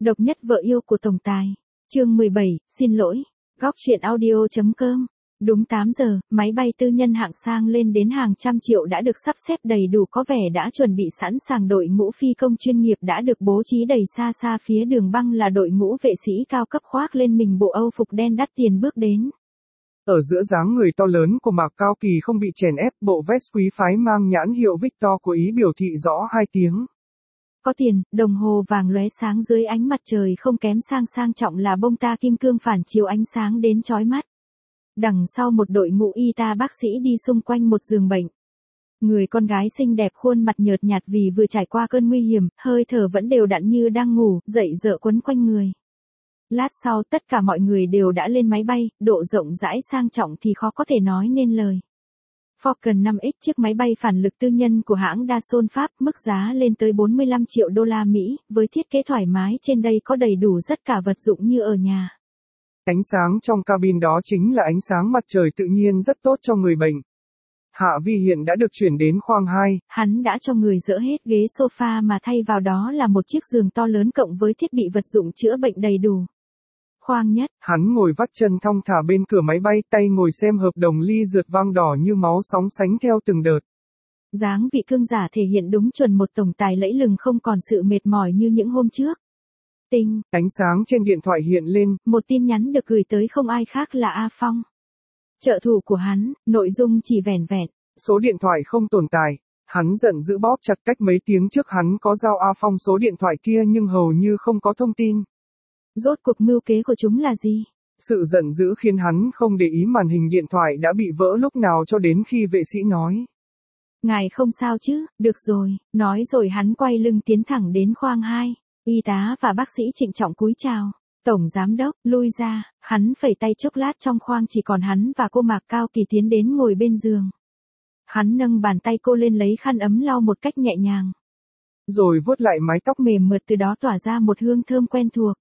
Độc nhất vợ yêu của tổng tài. Chương 17, xin lỗi. Góc truyện audio.com. Đúng 8 giờ, máy bay tư nhân hạng sang lên đến hàng trăm triệu đã được sắp xếp đầy đủ, có vẻ đã chuẩn bị sẵn sàng. Đội ngũ phi công chuyên nghiệp đã được bố trí đầy xa xa phía đường băng là đội ngũ vệ sĩ cao cấp khoác lên mình bộ âu phục đen đắt tiền bước đến. Ở giữa dáng người to lớn của Mạc Cao Kỳ không bị chèn ép, bộ vest quý phái mang nhãn hiệu Victor của Ý biểu thị rõ hai tiếng. Có tiền, đồng hồ vàng lóe sáng dưới ánh mặt trời không kém sang trọng là bông ta kim cương phản chiếu ánh sáng đến chói mắt. Đằng sau một đội ngũ y tá bác sĩ đi xung quanh một giường bệnh. Người con gái xinh đẹp khuôn mặt nhợt nhạt vì vừa trải qua cơn nguy hiểm, hơi thở vẫn đều đặn như đang ngủ, dậy dợ quấn quanh người. Lát sau tất cả mọi người đều đã lên máy bay, độ rộng rãi sang trọng thì khó có thể nói nên lời. Falcon 5X, chiếc máy bay phản lực tư nhân của hãng Dassault Pháp, mức giá lên tới 45 triệu đô la Mỹ, với thiết kế thoải mái trên đây có đầy đủ tất cả vật dụng như ở nhà. Ánh sáng trong cabin đó chính là ánh sáng mặt trời tự nhiên rất tốt cho người bệnh. Hạ Vi hiện đã được chuyển đến khoang 2. Hắn đã cho người dỡ hết ghế sofa mà thay vào đó là một chiếc giường to lớn cộng với thiết bị vật dụng chữa bệnh đầy đủ. Khoang nhất. Hắn ngồi vắt chân thong thả bên cửa máy bay, tay ngồi xem hợp đồng ly rượt vang đỏ như máu sóng sánh theo từng đợt. Dáng vị cương giả thể hiện đúng chuẩn một tổng tài lẫy lừng, không còn sự mệt mỏi như những hôm trước. Tinh. Ánh sáng trên điện thoại hiện lên. Một tin nhắn được gửi tới không ai khác là A Phong, trợ thủ của hắn, nội dung chỉ vẻn vẹn. Số điện thoại không tồn tại. Hắn giận dữ bóp chặt, cách mấy tiếng trước hắn có giao A Phong số điện thoại kia nhưng hầu như không có thông tin. Rốt cuộc mưu kế của chúng là gì? Sự giận dữ khiến hắn không để ý màn hình điện thoại đã bị vỡ lúc nào cho đến khi vệ sĩ nói. Ngài không sao chứ? Được rồi, nói rồi hắn quay lưng tiến thẳng đến khoang 2. Y tá và bác sĩ trịnh trọng cúi chào. Tổng giám đốc, lui ra, hắn phẩy tay chốc lát trong khoang chỉ còn hắn và cô Mạc Cao Kỳ tiến đến ngồi bên giường. Hắn nâng bàn tay cô lên lấy khăn ấm lau một cách nhẹ nhàng. Rồi vuốt lại mái tóc mềm mượt, từ đó tỏa ra một hương thơm quen thuộc.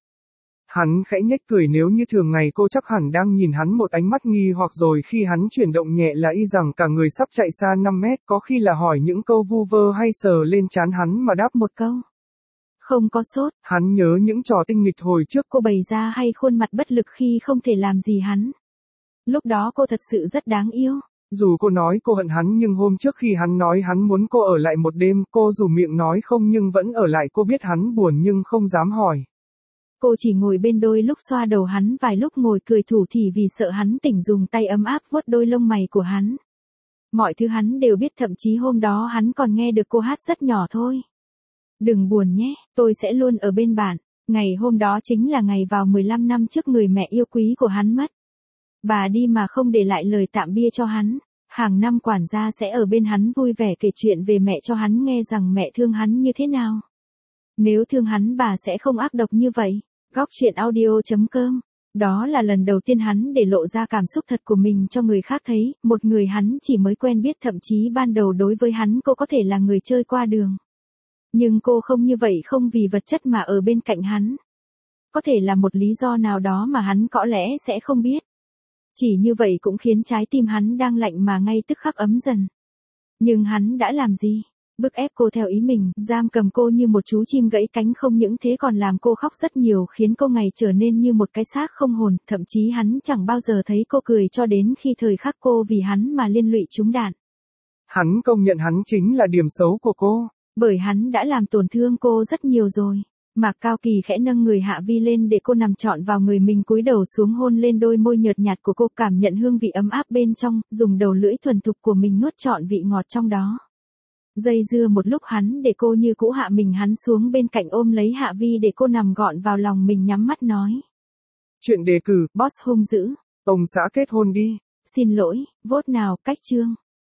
Hắn khẽ nhếch cười, nếu như thường ngày cô chắc hẳn đang nhìn hắn một ánh mắt nghi hoặc, rồi khi hắn chuyển động nhẹ là y rằng cả người sắp chạy xa 5 mét, có khi là hỏi những câu vu vơ hay sờ lên trán hắn mà đáp một câu. Không có sốt. Hắn nhớ những trò tinh nghịch hồi trước cô bày ra hay khuôn mặt bất lực khi không thể làm gì hắn. Lúc đó cô thật sự rất đáng yêu. Dù cô nói cô hận hắn nhưng hôm trước khi hắn nói hắn muốn cô ở lại một đêm, cô dù miệng nói không nhưng vẫn ở lại. Cô biết hắn buồn nhưng không dám hỏi. Cô chỉ ngồi bên, đôi lúc xoa đầu hắn, vài lúc ngồi cười thủ thỉ vì sợ hắn tỉnh, dùng tay ấm áp vuốt đôi lông mày của hắn. Mọi thứ hắn đều biết, thậm chí hôm đó hắn còn nghe được cô hát rất nhỏ thôi. Đừng buồn nhé, tôi sẽ luôn ở bên bạn. Ngày hôm đó chính là ngày vào 15 năm trước người mẹ yêu quý của hắn mất. Bà đi mà không để lại lời tạm biệt cho hắn. Hàng năm quản gia sẽ ở bên hắn vui vẻ kể chuyện về mẹ cho hắn nghe rằng mẹ thương hắn như thế nào. Nếu thương hắn bà sẽ không ác độc như vậy. Góc truyện audio.com. Đó là lần đầu tiên hắn để lộ ra cảm xúc thật của mình cho người khác thấy, một người hắn chỉ mới quen biết, thậm chí ban đầu đối với hắn cô có thể là người chơi qua đường. Nhưng cô không như vậy, không vì vật chất mà ở bên cạnh hắn. Có thể là một lý do nào đó mà hắn có lẽ sẽ không biết. Chỉ như vậy cũng khiến trái tim hắn đang lạnh mà ngay tức khắc ấm dần. Nhưng hắn đã làm gì? Bức ép cô theo ý mình, giam cầm cô như một chú chim gãy cánh, không những thế còn làm cô khóc rất nhiều, khiến cô ngày trở nên như một cái xác không hồn, thậm chí hắn chẳng bao giờ thấy cô cười cho đến khi thời khắc cô vì hắn mà liên lụy trúng đạn. Hắn công nhận hắn chính là điểm xấu của cô. Bởi hắn đã làm tổn thương cô rất nhiều rồi. Mạc Cao Kỳ khẽ nâng người Hạ Vi lên để cô nằm trọn vào người mình, cúi đầu xuống hôn lên đôi môi nhợt nhạt của cô, cảm nhận hương vị ấm áp bên trong, dùng đầu lưỡi thuần thục của mình nuốt trọn vị ngọt trong đó. Dây dưa một lúc hắn để cô như cũ hạ mình hắn xuống bên cạnh, ôm lấy Hạ Vi để cô nằm gọn vào lòng mình, nhắm mắt nói. Chuyện đề cử, boss hung dữ. ông xã kết hôn đi. Xin lỗi, vote nào, cách chương.